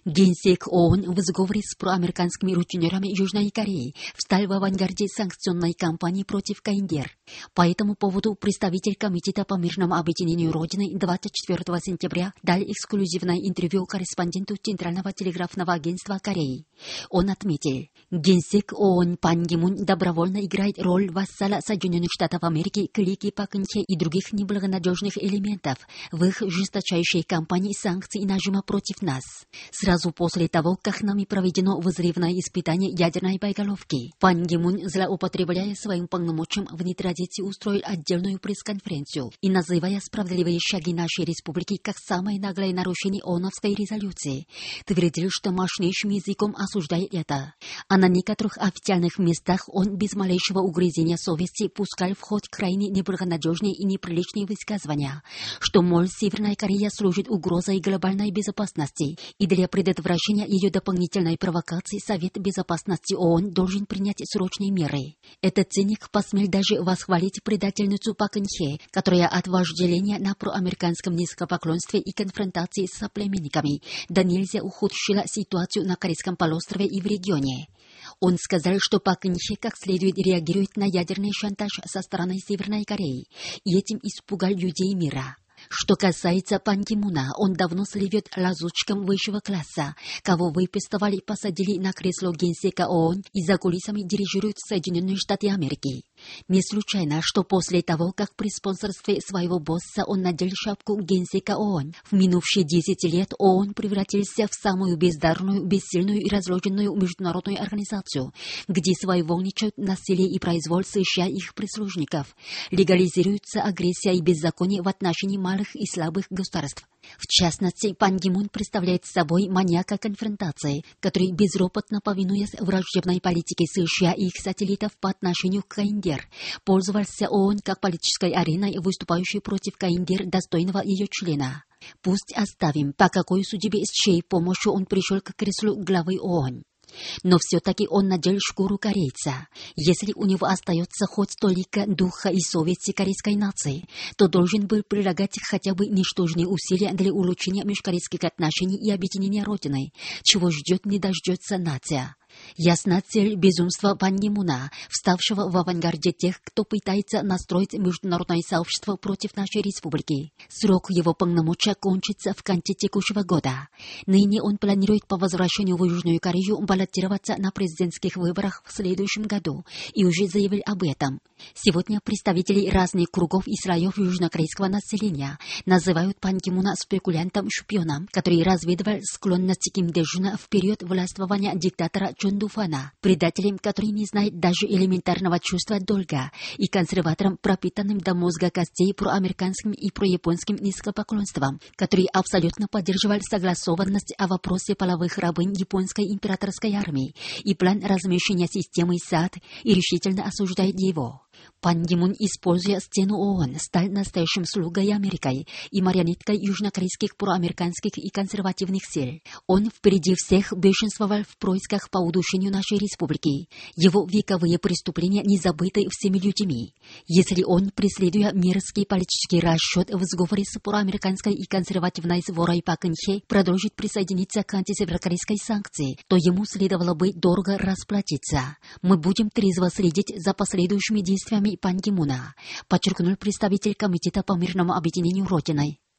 Генсек ООН в сговоре с проамериканскими рутинерами Южной Кореи встал в авангарде санкционной кампании против КНДР. По этому поводу представитель Комитета по мирному объединению Родины 24 сентября дал эксклюзивное интервью корреспонденту Центрального телеграфного агентства Кореи. Он отметил, Генсек ООН Пан Ги Мун добровольно играет роль вассала Соединенных Штатов Америки, клики Пак Кын Хе и других неблагонадежных элементов в их жесточайшей кампании санкций и нажима против нас. Сразу после того, как нами проведено взрывное испытание ядерной боеголовки, Пан Ги Мун, злоупотребляя своим полномочием в нейтралитете, устроил отдельную пресс-конференцию и, называя справедливые шаги нашей республики как самое наглое нарушение ООНовской резолюции, твердил, что мощнейшим языком осуждает это. А на некоторых официальных местах он без малейшего угрызения совести пускал в ход крайне неблагонадежные и неприличные высказывания, что, мол, Северная Корея служит угрозой глобальной безопасности, и для предотвращения ее дополнительной провокации Совет Безопасности ООН должен принять срочные меры. Этот циник посмел даже восхвалить предательницу Пак Кын Хе, которая от вожделения на проамериканском низкопоклонстве и конфронтации с соплеменниками да нельзя ухудшила ситуацию на Корейском полуострове и в регионе. Он сказал, что Пак Кын Хе как следует реагирует на ядерный шантаж со стороны Северной Кореи, и этим испугал людей мира. Что касается Пан Ги Муна, он давно сливет лазутчикам высшего класса, кого выпистывали и посадили на кресло генсека ООН и за кулисами дирижируют Соединенные Штаты Америки. Не случайно, что после того, как при спонсорстве своего босса он надел шапку генсека ООН, в минувшие 10 лет ООН превратился в самую бездарную, бессильную и разложенную международную организацию, где своевольничают насилие и произвол США и их прислужников, легализируется агрессия и беззаконие в отношении малых и слабых государств. В частности, Пан Ги Мун представляет собой маньяка конфронтации, который, безропотно повинуясь враждебной политике США и их сателлитов по отношению к КНДР, пользовался ООН как политической ареной, выступающей против КНДР, достойного ее члена. Пусть оставим, по какой судьбе, с чьей помощью он пришел к креслу главы ООН. Но все-таки он надел шкуру корейца. Если у него остается хоть толика духа и совести корейской нации, то должен был прилагать хотя бы ничтожные усилия для улучшения межкорейских отношений и объединения Родины, чего ждет не дождется нация. Ясна цель безумства Пан Ги Муна, вставшего в авангарде тех, кто пытается настроить международное сообщество против нашей республики. Срок его полномочия кончится в конце текущего года. Ныне он планирует по возвращению в Южную Корею баллотироваться на президентских выборах в следующем году и уже заявил об этом. Сегодня представители разных кругов и слоев южнокорейского населения называют Пан Ги Муна спекулянтом-шпионом, который разведывал склонности Ким Дэ Жуна в период властвования диктатора Чон Дуфана, предателем, который не знает даже элементарного чувства долга, и консерватором, пропитанным до мозга костей проамериканским и прояпонским низкопоклонством, который абсолютно поддерживал согласованность о вопросе половых рабынь японской императорской армии и план размещения системы САД и решительно осуждает его. Пан Ги Мун, используя стену ООН, стал настоящим слугой Америкой и марионеткой южнокорейских проамериканских и консервативных сил. Он впереди всех бешенствовал в поисках по удушению нашей республики. Его вековые преступления не забыты всеми людьми. Если он, преследуя мерзкий политический расчет в сговоре с проамериканской и консервативной сворой Пак Кын Хе, продолжит присоединиться к антисеверокорейской санкции, то ему следовало бы дорого расплатиться. Мы будем трезво следить за последующими действиями Пан Ги Муна, подчеркнул представитель Комитета по мирному объединению Родиной.